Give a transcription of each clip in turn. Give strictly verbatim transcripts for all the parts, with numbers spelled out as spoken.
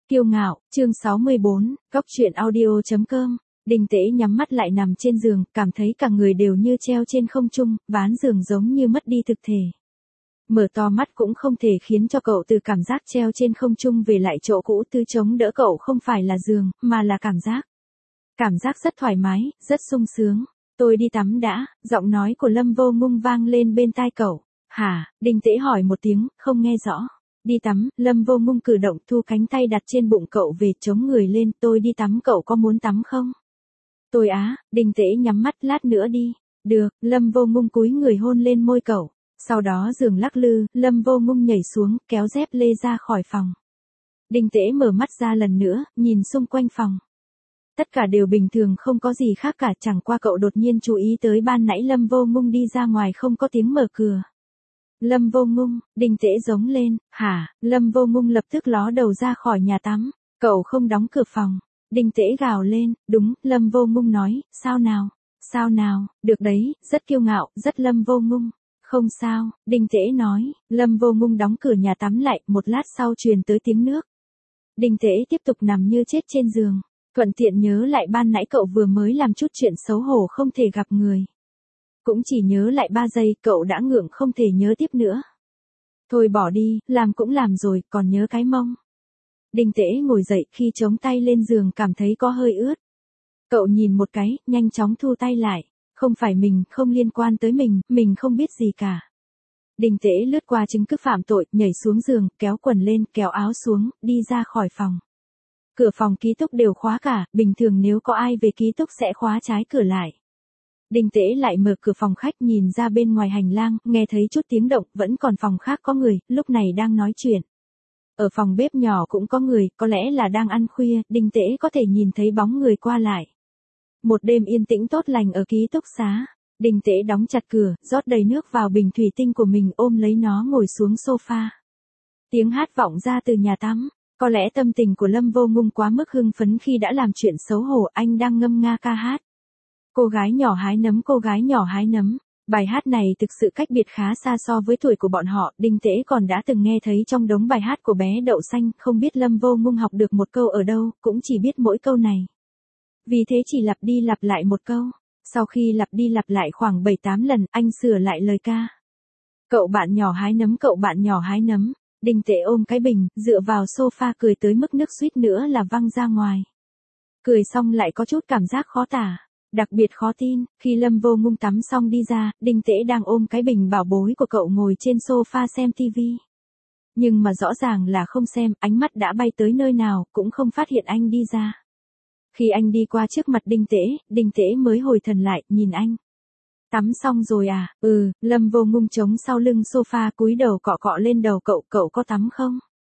Kiêu ngạo, chương sáu mươi bốn, góc truyện audio chấm com. Đinh Tễ nhắm mắt lại nằm trên giường, cảm thấy cả người đều như treo trên không trung, ván giường giống như mất đi thực thể. Mở to mắt cũng không thể khiến cho cậu từ cảm giác treo trên không trung về lại chỗ cũ, thứ chống đỡ cậu không phải là giường, mà là cảm giác. Cảm giác rất thoải mái, rất sung sướng. Tôi đi tắm đã, giọng nói của Lâm Vô Ngung vang lên bên tai cậu. Hả? Đinh Tễ hỏi một tiếng, không nghe rõ. Đi tắm, Lâm Vô Ngung cử động thu cánh tay đặt trên bụng cậu về chống người lên, tôi đi tắm, cậu có muốn tắm không? Tôi á, Đinh Tễ nhắm mắt, lát nữa đi. Được, Lâm Vô Ngung cúi người hôn lên môi cậu. Sau đó giường lắc lư, Lâm Vô Ngung nhảy xuống, kéo dép lê ra khỏi phòng. Đinh Tễ mở mắt ra lần nữa, nhìn xung quanh phòng. Tất cả đều bình thường, không có gì khác cả, chẳng qua cậu đột nhiên chú ý tới ban nãy Lâm Vô Ngung đi ra ngoài không có tiếng mở cửa. Lâm Vô Ngung, Đinh Tễ giống lên, hả? Lâm Vô Ngung lập tức ló đầu ra khỏi nhà tắm, cậu không đóng cửa phòng. Đinh Tễ gào lên, đúng, Lâm Vô Ngung nói, sao nào? Sao nào? Được đấy, rất kiêu ngạo, rất Lâm Vô Ngung. Không sao, Đinh Tễ nói. Lâm Vô Ngung đóng cửa nhà tắm lại, một lát sau truyền tới tiếng nước. Đinh Tễ tiếp tục nằm như chết trên giường, thuận tiện nhớ lại ban nãy cậu vừa mới làm chút chuyện xấu hổ không thể gặp người. Cũng chỉ nhớ lại ba giây, cậu đã ngượng không thể nhớ tiếp nữa. Thôi bỏ đi, làm cũng làm rồi, còn nhớ cái mông. Đinh Tễ ngồi dậy, khi chống tay lên giường cảm thấy có hơi ướt. Cậu nhìn một cái, nhanh chóng thu tay lại. Không phải mình, không liên quan tới mình, mình không biết gì cả. Đinh Tễ lướt qua chứng cứ phạm tội, nhảy xuống giường, kéo quần lên, kéo áo xuống, đi ra khỏi phòng. Cửa phòng ký túc đều khóa cả, bình thường nếu có ai về ký túc sẽ khóa trái cửa lại. Đinh Tễ lại mở cửa phòng khách, nhìn ra bên ngoài hành lang, nghe thấy chút tiếng động, vẫn còn phòng khác có người, lúc này đang nói chuyện. Ở phòng bếp nhỏ cũng có người, có lẽ là đang ăn khuya, Đinh Tễ có thể nhìn thấy bóng người qua lại. Một đêm yên tĩnh tốt lành ở ký túc xá. Đinh Tễ đóng chặt cửa, rót đầy nước vào bình thủy tinh của mình, ôm lấy nó ngồi xuống sofa. Tiếng hát vọng ra từ nhà tắm. Có lẽ tâm tình của Lâm Vô Ngung quá mức hưng phấn khi đã làm chuyện xấu hổ, anh đang ngâm nga ca hát. Cô gái nhỏ hái nấm, cô gái nhỏ hái nấm. Bài hát này thực sự cách biệt khá xa so với tuổi của bọn họ, Đinh Tễ còn đã từng nghe thấy trong đống bài hát của bé Đậu Xanh, không biết Lâm Vô Ngung học được một câu ở đâu, cũng chỉ biết mỗi câu này. Vì thế chỉ lặp đi lặp lại một câu. Sau khi lặp đi lặp lại khoảng bảy tám lần, anh sửa lại lời ca. Cậu bạn nhỏ hái nấm, cậu bạn nhỏ hái nấm. Đinh Tễ ôm cái bình, dựa vào sofa cười tới mức nước suýt nữa là văng ra ngoài. Cười xong lại có chút cảm giác khó tả. Đặc biệt khó tin, khi Lâm Vô Ngung tắm xong đi ra, Đinh Tễ đang ôm cái bình bảo bối của cậu ngồi trên sofa xem tivi. Nhưng mà rõ ràng là không xem, ánh mắt đã bay tới nơi nào, cũng không phát hiện anh đi ra. Khi anh đi qua trước mặt Đinh Tễ, Đinh Tễ mới hồi thần lại, nhìn anh. Tắm xong rồi à? Ừ, Lâm Vô Ngung chống sau lưng sofa cúi đầu cọ cọ lên đầu cậu, cậu có tắm không?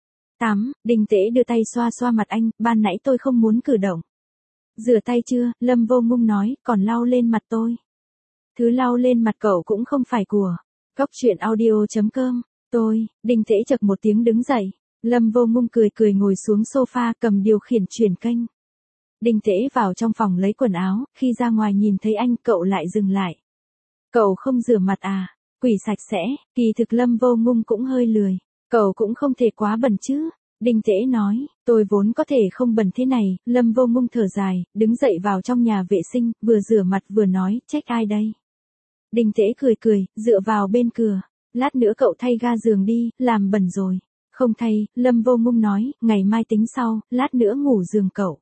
Tắm, Đinh Tễ đưa tay xoa xoa mặt anh, ban nãy tôi không muốn cử động. Rửa tay chưa? Lâm Vô Ngung nói, còn lau lên mặt tôi. Thứ lau lên mặt cậu cũng không phải của góc truyện audio chấm com. Tôi, Đinh Tễ chậc một tiếng đứng dậy. Lâm Vô Ngung cười cười ngồi xuống sofa cầm điều khiển chuyển kênh. Đinh Tễ vào trong phòng lấy quần áo, khi ra ngoài nhìn thấy anh, cậu lại dừng lại. Cậu không rửa mặt à? Quỷ sạch sẽ, kỳ thực Lâm Vô Ngung cũng hơi lười. Cậu cũng không thể quá bẩn chứ. Đinh Tễ nói, tôi vốn có thể không bẩn thế này. Lâm Vô Ngung thở dài, đứng dậy vào trong nhà vệ sinh, vừa rửa mặt vừa nói, trách ai đây? Đinh Tễ cười cười, dựa vào bên cửa. Lát nữa cậu thay ga giường đi, làm bẩn rồi. Không thay, Lâm Vô Ngung nói, ngày mai tính sau, lát nữa ngủ giường cậu.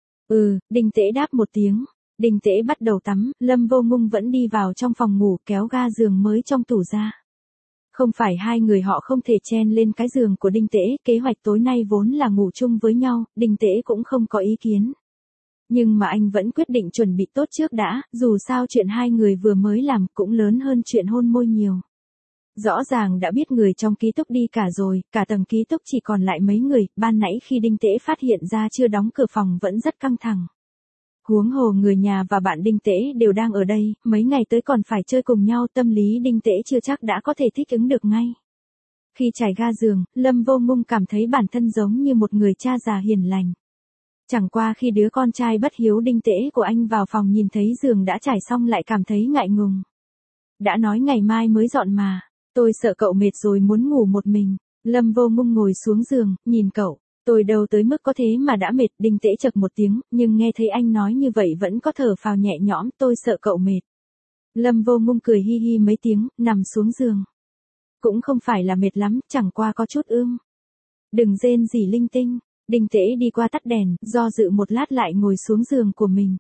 Ừ, Đinh Tễ đáp một tiếng. Đinh Tễ bắt đầu tắm, Lâm Vô Ngung vẫn đi vào trong phòng ngủ kéo ga giường mới trong tủ ra. Không phải hai người họ không thể chen lên cái giường của Đinh Tễ, kế hoạch tối nay vốn là ngủ chung với nhau, Đinh Tễ cũng không có ý kiến. Nhưng mà anh vẫn quyết định chuẩn bị tốt trước đã, dù sao chuyện hai người vừa mới làm cũng lớn hơn chuyện hôn môi nhiều. Rõ ràng đã biết người trong ký túc đi cả rồi, cả tầng ký túc chỉ còn lại mấy người, ban nãy khi Đinh Tễ phát hiện ra chưa đóng cửa phòng vẫn rất căng thẳng. Huống hồ người nhà và bạn Đinh Tễ đều đang ở đây, mấy ngày tới còn phải chơi cùng nhau, tâm lý Đinh Tễ chưa chắc đã có thể thích ứng được ngay. Khi trải ga giường, Lâm Vô Ngung cảm thấy bản thân giống như một người cha già hiền lành. Chẳng qua khi đứa con trai bất hiếu Đinh Tễ của anh vào phòng nhìn thấy giường đã trải xong lại cảm thấy ngại ngùng. Đã nói ngày mai mới dọn mà, tôi sợ cậu mệt rồi muốn ngủ một mình. Lâm Vô Ngung ngồi xuống giường, nhìn cậu. Tôi đâu tới mức có thế mà đã mệt, Đinh Tễ chậc một tiếng, nhưng nghe thấy anh nói như vậy vẫn có thở phào nhẹ nhõm, tôi sợ cậu mệt. Lâm Vô Ngung cười hi hi mấy tiếng, nằm xuống giường. Cũng không phải là mệt lắm, chẳng qua có chút ương. Đừng rên gì linh tinh. Đinh Tễ đi qua tắt đèn, do dự một lát lại ngồi xuống giường của mình.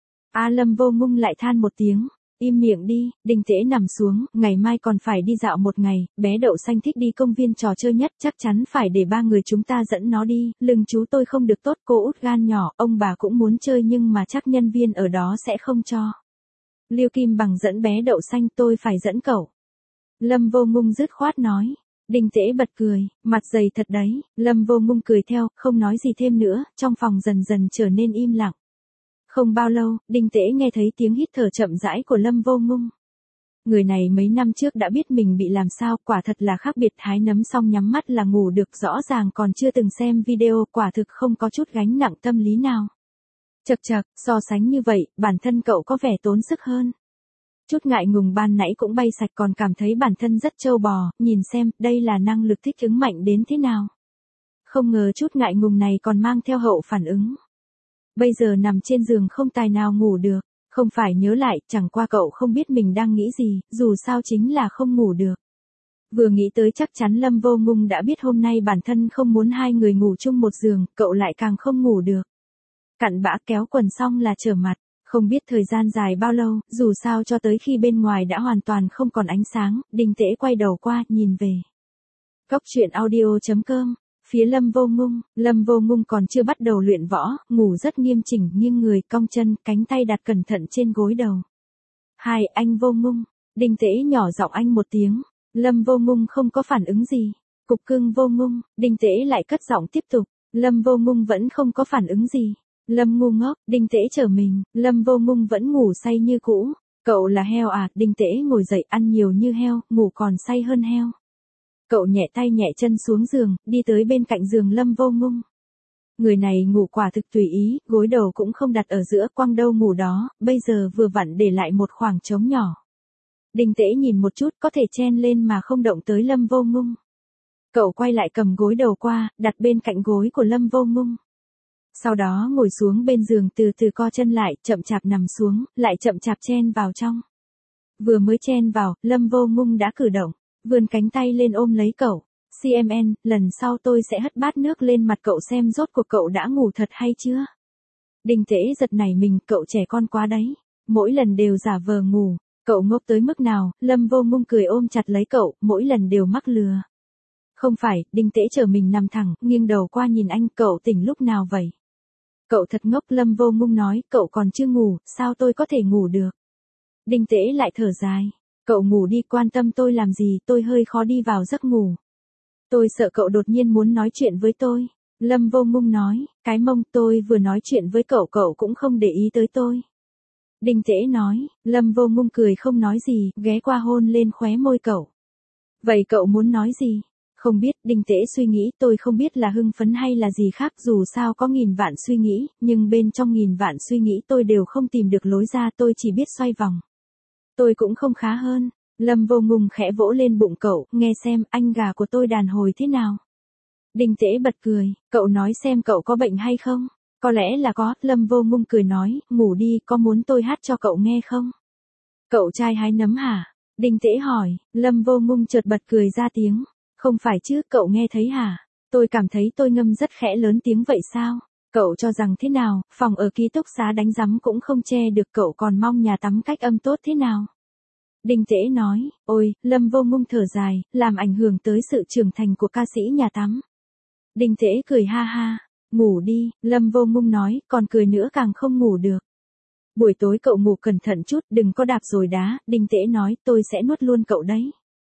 A Lâm Vô Ngung lại than một tiếng. Im miệng đi, Đinh Tễ nằm xuống, ngày mai còn phải đi dạo một ngày, bé Đậu Xanh thích đi công viên trò chơi nhất, chắc chắn phải để ba người chúng ta dẫn nó đi, lưng chú tôi không được tốt, cô út gan nhỏ, ông bà cũng muốn chơi nhưng mà chắc nhân viên ở đó sẽ không cho. Liêu Kim Bằng dẫn bé Đậu Xanh, tôi phải dẫn cậu. Lâm Vô Ngung dứt khoát nói. Đinh Tễ bật cười, mặt dày thật đấy, Lâm Vô Ngung cười theo, không nói gì thêm nữa, trong phòng dần dần trở nên im lặng. Không bao lâu, Đinh Tễ nghe thấy tiếng hít thở chậm rãi của Lâm Vô Ngung. Người này mấy năm trước đã biết mình bị làm sao, quả thật là khác biệt, hái nấm xong nhắm mắt là ngủ được, rõ ràng còn chưa từng xem video, quả thực không có chút gánh nặng tâm lý nào. Chậc chậc, so sánh như vậy, bản thân cậu có vẻ tốn sức hơn. Chút ngại ngùng ban nãy cũng bay sạch, còn cảm thấy bản thân rất trâu bò, nhìn xem, đây là năng lực thích ứng mạnh đến thế nào. Không ngờ chút ngại ngùng này còn mang theo hậu phản ứng. Bây giờ nằm trên giường không tài nào ngủ được, không phải nhớ lại, chẳng qua cậu không biết mình đang nghĩ gì, dù sao chính là không ngủ được. Vừa nghĩ tới chắc chắn Lâm Vô Ngung đã biết hôm nay bản thân không muốn hai người ngủ chung một giường, cậu lại càng không ngủ được. Cặn bã kéo quần xong là trở mặt, không biết thời gian dài bao lâu, dù sao cho tới khi bên ngoài đã hoàn toàn không còn ánh sáng, Đinh Tễ quay đầu qua, nhìn về. Góc truyện audio chấm com. Phía Lâm Vô Ngung, Lâm Vô Ngung còn chưa bắt đầu luyện võ, ngủ rất nghiêm chỉnh, nghiêng người, cong chân, cánh tay đặt cẩn thận trên gối đầu. Hai, anh Vô Ngung. Đinh Tễ nhỏ giọng anh một tiếng. Lâm Vô Ngung không có phản ứng gì. Cục cưng Vô Ngung, Đinh Tễ lại cất giọng tiếp tục. Lâm Vô Ngung vẫn không có phản ứng gì. Lâm ngu ngốc, Đinh Tễ trở mình, Lâm Vô Ngung vẫn ngủ say như cũ. Cậu là heo à? Đinh Tễ ngồi dậy, ăn nhiều như heo, ngủ còn say hơn heo. Cậu nhẹ tay nhẹ chân xuống giường, đi tới bên cạnh giường Lâm Vô Ngung. Người này ngủ quả thực tùy ý, gối đầu cũng không đặt ở giữa, quăng đâu ngủ đó, bây giờ vừa vặn để lại một khoảng trống nhỏ. Đinh Tễ nhìn một chút, có thể chen lên mà không động tới Lâm Vô Ngung. Cậu quay lại cầm gối đầu qua, đặt bên cạnh gối của Lâm Vô Ngung. Sau đó ngồi xuống bên giường, từ từ co chân lại, chậm chạp nằm xuống, lại chậm chạp chen vào trong. Vừa mới chen vào, Lâm Vô Ngung đã cử động, vươn cánh tay lên ôm lấy cậu. xê em en, lần sau tôi sẽ hất bát nước lên mặt cậu xem rốt cuộc cậu đã ngủ thật hay chưa. Đinh Tễ giật nảy mình, cậu trẻ con quá đấy. Mỗi lần đều giả vờ ngủ, cậu ngốc tới mức nào, Lâm Vô Ngung cười ôm chặt lấy cậu, mỗi lần đều mắc lừa. Không phải, Đinh Tễ chờ mình nằm thẳng, nghiêng đầu qua nhìn anh, cậu tỉnh lúc nào vậy? Cậu thật ngốc, Lâm Vô Ngung nói, cậu còn chưa ngủ, sao tôi có thể ngủ được? Đinh Tễ lại thở dài. Cậu ngủ đi, quan tâm tôi làm gì, tôi hơi khó đi vào giấc ngủ. Tôi sợ cậu đột nhiên muốn nói chuyện với tôi. Lâm Vô Ngung nói, cái mông, tôi vừa nói chuyện với cậu, cậu cũng không để ý tới tôi. Đinh Tễ nói, Lâm Vô Ngung cười không nói gì, ghé qua hôn lên khóe môi cậu. Vậy cậu muốn nói gì? Không biết, Đinh Tễ suy nghĩ, tôi không biết là hưng phấn hay là gì khác, dù sao có nghìn vạn suy nghĩ, nhưng bên trong nghìn vạn suy nghĩ tôi đều không tìm được lối ra, tôi chỉ biết xoay vòng. Tôi cũng không khá hơn. Lâm Vô Ngung khẽ vỗ lên bụng cậu, nghe xem, anh gà của tôi đàn hồi thế nào. Đinh Tễ bật cười, cậu nói xem cậu có bệnh hay không? Có lẽ là có, Lâm Vô Ngung cười nói, ngủ đi, có muốn tôi hát cho cậu nghe không? Cậu trai hái nấm hả? Đinh Tễ hỏi, Lâm Vô Ngung chợt bật cười ra tiếng. Không phải chứ, cậu nghe thấy hả? Tôi cảm thấy tôi ngâm rất khẽ lớn tiếng vậy sao? Cậu cho rằng thế nào, phòng ở ký túc xá đánh rắm cũng không che được, cậu còn mong nhà tắm cách âm tốt thế nào? Đinh Tễ nói, ôi, Lâm Vô Ngung thở dài, làm ảnh hưởng tới sự trưởng thành của ca sĩ nhà tắm. Đinh Tễ cười ha ha, ngủ đi, Lâm Vô Ngung nói, còn cười nữa càng không ngủ được. Buổi tối cậu ngủ cẩn thận chút, đừng có đạp rồi đá, Đinh Tễ nói, tôi sẽ nuốt luôn cậu đấy.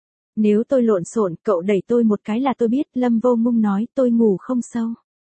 Nếu tôi lộn xộn, cậu đẩy tôi một cái là tôi biết, Lâm Vô Ngung nói, tôi ngủ không sâu.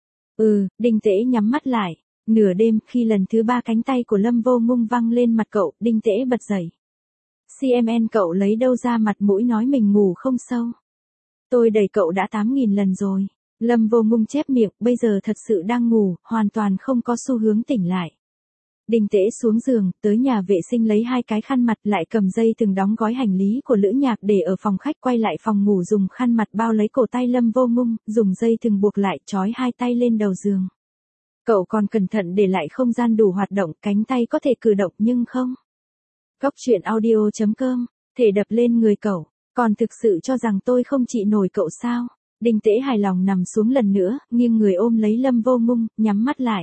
Ừ, Đinh Tễ nhắm mắt lại, nửa đêm, khi lần thứ ba cánh tay của Lâm Vô Ngung văng lên mặt cậu, Đinh Tễ bật dậy. xê em en, cậu lấy đâu ra mặt mũi nói mình ngủ không sâu. Tôi đẩy cậu đã tám nghìn lần rồi. Lâm Vô Ngung chép miệng, bây giờ thật sự đang ngủ, hoàn toàn không có xu hướng tỉnh lại. Đinh Tễ xuống giường, tới nhà vệ sinh lấy hai cái khăn mặt lại cầm dây thừng đóng gói hành lý của Lữ Nhạc để ở phòng khách, quay lại phòng ngủ dùng khăn mặt bao lấy cổ tay Lâm Vô Ngung, dùng dây thừng buộc lại trói hai tay lên đầu giường. Cậu còn cẩn thận để lại không gian đủ hoạt động, cánh tay có thể cử động nhưng không. Góc truyện audio chấm com, thể đập lên người cậu, còn thực sự cho rằng tôi không trị nổi cậu sao? Đinh Tễ hài lòng nằm xuống lần nữa, nghiêng người ôm lấy Lâm Vô Ngung, nhắm mắt lại.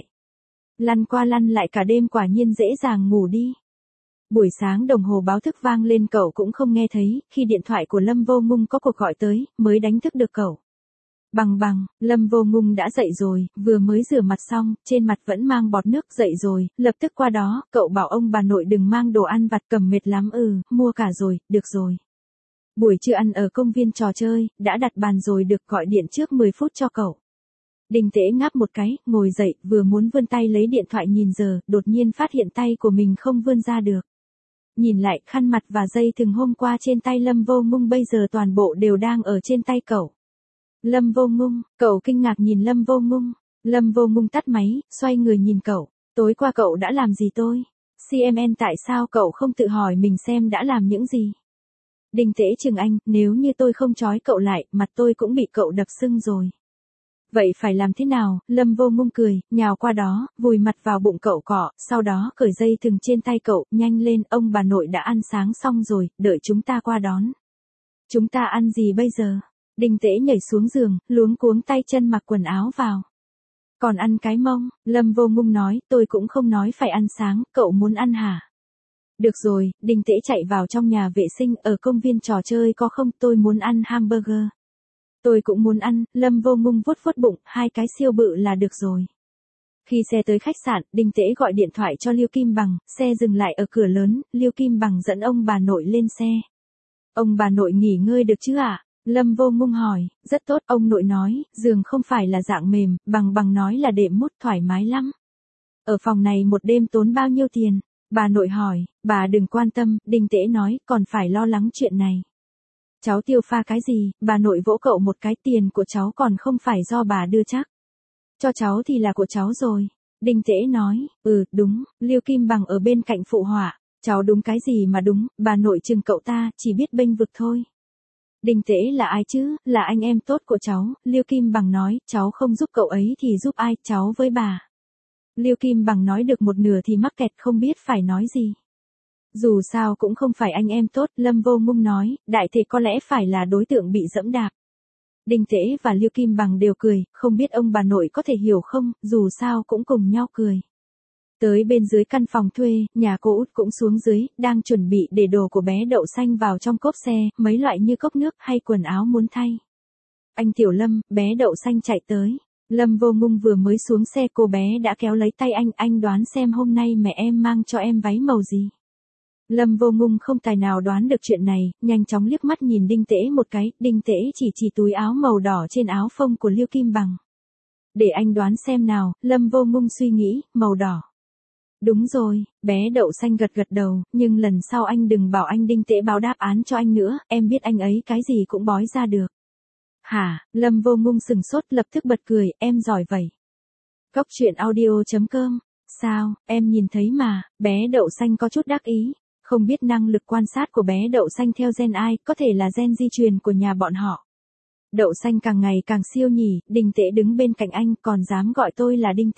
Lăn qua lăn lại cả đêm, quả nhiên dễ dàng ngủ đi. Buổi sáng đồng hồ báo thức vang lên cậu cũng không nghe thấy, khi điện thoại của Lâm Vô Ngung có cuộc gọi tới, mới đánh thức được cậu. Bằng bằng, Lâm Vô Ngung đã dậy rồi, vừa mới rửa mặt xong, trên mặt vẫn mang bọt nước. Dậy rồi, lập tức qua đó, cậu bảo ông bà nội đừng mang đồ ăn vặt, cầm mệt lắm. Ừ, mua cả rồi, được rồi. Buổi trưa ăn ở công viên trò chơi, đã đặt bàn rồi, được gọi điện trước mười phút cho cậu. Đinh Tễ ngáp một cái, ngồi dậy, vừa muốn vươn tay lấy điện thoại nhìn giờ, đột nhiên phát hiện tay của mình không vươn ra được. Nhìn lại, khăn mặt và dây thừng hôm qua trên tay Lâm Vô Ngung bây giờ toàn bộ đều đang ở trên tay cậu. Lâm Vô Ngung, cậu kinh ngạc nhìn Lâm Vô Ngung. Lâm Vô Ngung tắt máy, xoay người nhìn cậu. Tối qua cậu đã làm gì tôi? xê em en tại sao cậu không tự hỏi mình xem đã làm những gì? Đinh Tễ chừng anh, nếu như tôi không trói cậu lại, mặt tôi cũng bị cậu đập sưng rồi. Vậy phải làm thế nào? Lâm Vô Ngung cười, nhào qua đó, vùi mặt vào bụng cậu cọ, sau đó cởi dây thừng trên tay cậu, nhanh lên, ông bà nội đã ăn sáng xong rồi, đợi chúng ta qua đón. Chúng ta ăn gì bây giờ? Đinh Tễ nhảy xuống giường, luống cuống tay chân mặc quần áo vào. Còn ăn cái mông, Lâm Vô Ngung nói, tôi cũng không nói phải ăn sáng, cậu muốn ăn hả? Được rồi, Đinh Tễ chạy vào trong nhà vệ sinh, ở công viên trò chơi có không, tôi muốn ăn hamburger. Tôi cũng muốn ăn, Lâm Vô Ngung vuốt vuốt bụng, hai cái siêu bự là được rồi. Khi xe tới khách sạn, Đinh Tễ gọi điện thoại cho Liêu Kim Bằng, xe dừng lại ở cửa lớn, Liêu Kim Bằng dẫn ông bà nội lên xe. Ông bà nội nghỉ ngơi được chứ ạ? À? Lâm Vô Ngung hỏi. Rất tốt, ông nội nói, giường không phải là dạng mềm, Bằng Bằng nói là đệm mút thoải mái lắm. Ở phòng này một đêm tốn bao nhiêu tiền? Bà nội hỏi. Bà đừng quan tâm, Đinh Tễ nói, còn phải lo lắng chuyện này. Cháu tiêu pha cái gì? Bà nội vỗ cậu một cái, tiền của cháu còn không phải do bà đưa chắc. Cho cháu thì là của cháu rồi. Đinh Tễ nói. Ừ, đúng, Liêu Kim Bằng ở bên cạnh phụ họa. Cháu đúng cái gì mà đúng, bà nội chừng cậu ta, chỉ biết bênh vực thôi. Đinh Tễ là ai chứ, là anh em tốt của cháu. Liêu Kim Bằng nói, cháu không giúp cậu ấy thì giúp ai, cháu với bà. Liêu Kim Bằng nói được một nửa thì mắc kẹt không biết phải nói gì. Dù sao cũng không phải anh em tốt, Lâm Vô Ngung nói, đại thể có lẽ phải là đối tượng bị dẫm đạp. Đinh Tễ và Liêu Kim Bằng đều cười, không biết ông bà nội có thể hiểu không, dù sao cũng cùng nhau cười. Tới bên dưới căn phòng thuê, nhà cô Út cũng xuống dưới, đang chuẩn bị để đồ của bé Đậu Xanh vào trong cốp xe, mấy loại như cốc nước hay quần áo muốn thay. Anh Tiểu Lâm, bé Đậu Xanh chạy tới. Lâm Vô Ngung vừa mới xuống xe, cô bé đã kéo lấy tay anh, anh đoán xem hôm nay mẹ em mang cho em váy màu gì. Lâm Vô Ngung không tài nào đoán được chuyện này, nhanh chóng liếc mắt nhìn Đinh Tễ một cái, Đinh Tễ chỉ chỉ túi áo màu đỏ trên áo phông của Liêu Kim Bằng. Để anh đoán xem nào, Lâm Vô Ngung suy nghĩ, màu đỏ. Đúng rồi, bé Đậu Xanh gật gật đầu, nhưng lần sau anh đừng bảo anh Đinh Tễ báo đáp án cho anh nữa, em biết anh ấy cái gì cũng bói ra được. Hả? Lâm Vô Ngung sừng sốt, lập tức bật cười, em giỏi vậy. Góc truyện audio chấm com, sao, em nhìn thấy mà, bé Đậu Xanh có chút đắc ý. Không biết năng lực quan sát của bé Đậu Xanh theo gen ai, có thể là gen di truyền của nhà bọn họ. Đậu Xanh càng ngày càng siêu nhỉ, Đinh Tễ đứng bên cạnh anh còn dám gọi tôi là Đinh Tễ.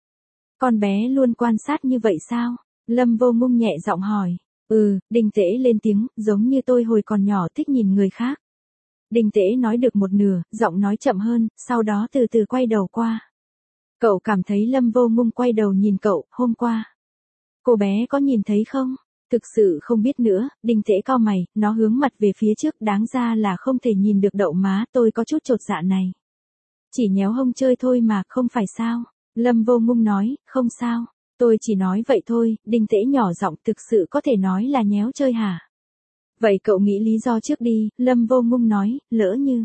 Con bé luôn quan sát như vậy sao? Lâm Vô Ngung nhẹ giọng hỏi. Ừ, Đinh Tễ lên tiếng, giống như tôi hồi còn nhỏ thích nhìn người khác. Đinh Tễ nói được một nửa, giọng nói chậm hơn, sau đó từ từ quay đầu qua. Cậu cảm thấy Lâm Vô Ngung quay đầu nhìn cậu, hôm qua. Cô bé có nhìn thấy không? Thực sự không biết nữa, Đinh Tễ cau mày, nó hướng mặt về phía trước, đáng ra là không thể nhìn được đậu má, tôi có chút chột dạ này. Chỉ nhéo hông chơi thôi mà, không phải sao? Lâm Vô Ngung nói, không sao, tôi chỉ nói vậy thôi. Đinh Tễ nhỏ giọng, thực sự có thể nói là nhéo chơi hả? Vậy cậu nghĩ lý do trước đi, Lâm Vô Ngung nói, lỡ như.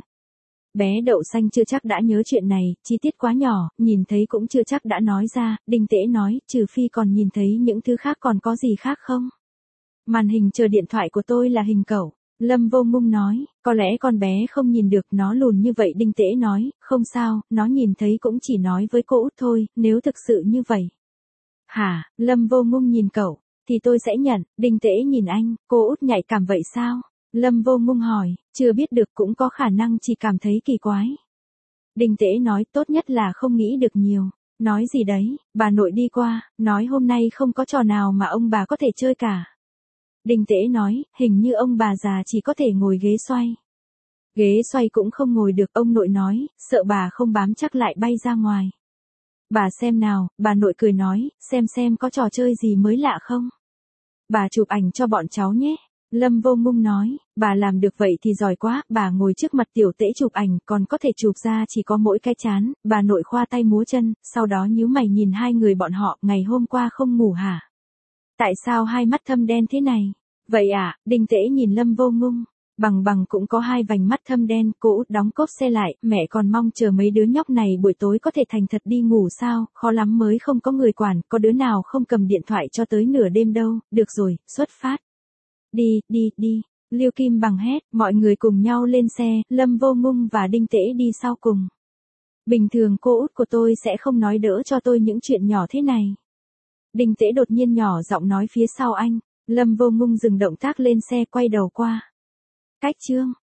Bé Đậu Xanh chưa chắc đã nhớ chuyện này, chi tiết quá nhỏ, nhìn thấy cũng chưa chắc đã nói ra. Đinh Tễ nói, trừ phi còn nhìn thấy những thứ khác, còn có gì khác không? Màn hình chờ điện thoại của tôi là hình cậu. Lâm Vô Ngung nói, có lẽ con bé không nhìn được, nó lùn như vậy. Đinh Tễ nói, không sao, nó nhìn thấy cũng chỉ nói với cô Út thôi, nếu thực sự như vậy. Hả, Lâm Vô Ngung nhìn cậu, thì tôi sẽ nhận, Đinh Tễ nhìn anh, cô út nhạy cảm vậy sao? Lâm Vô Ngung hỏi, chưa biết được cũng có khả năng chỉ cảm thấy kỳ quái. Đinh Tễ nói tốt nhất là không nghĩ được nhiều. Nói gì đấy, bà nội đi qua, nói hôm nay không có trò nào mà ông bà có thể chơi cả. Đinh Tễ nói, hình như ông bà già chỉ có thể ngồi ghế xoay. Ghế xoay cũng không ngồi được, ông nội nói, sợ bà không bám chắc lại bay ra ngoài. Bà xem nào, bà nội cười nói, xem xem có trò chơi gì mới lạ không. Bà chụp ảnh cho bọn cháu nhé. Lâm Vô Ngung nói, bà làm được vậy thì giỏi quá, bà ngồi trước mặt Tiểu Tễ chụp ảnh, còn có thể chụp ra chỉ có mỗi cái chán, bà nội khoa tay múa chân, sau đó nhíu mày nhìn hai người bọn họ, ngày hôm qua không ngủ hả? Tại sao hai mắt thâm đen thế này? Vậy à, Đinh Tễ nhìn Lâm Vô Ngung, bằng bằng cũng có hai vành mắt thâm đen, cô út đóng cốp xe lại, mẹ còn mong chờ mấy đứa nhóc này buổi tối có thể thành thật đi ngủ sao, khó lắm mới không có người quản, có đứa nào không cầm điện thoại cho tới nửa đêm đâu, được rồi, xuất phát. Đi, đi, đi, Liêu Kim Bằng hét, mọi người cùng nhau lên xe, Lâm Vô Ngung và Đinh Tễ đi sau cùng. Bình thường cô út của tôi sẽ không nói đỡ cho tôi những chuyện nhỏ thế này. Đinh Tễ đột nhiên nhỏ giọng nói phía sau anh, Lâm Vô Ngung dừng động tác lên xe quay đầu qua. Cách chương.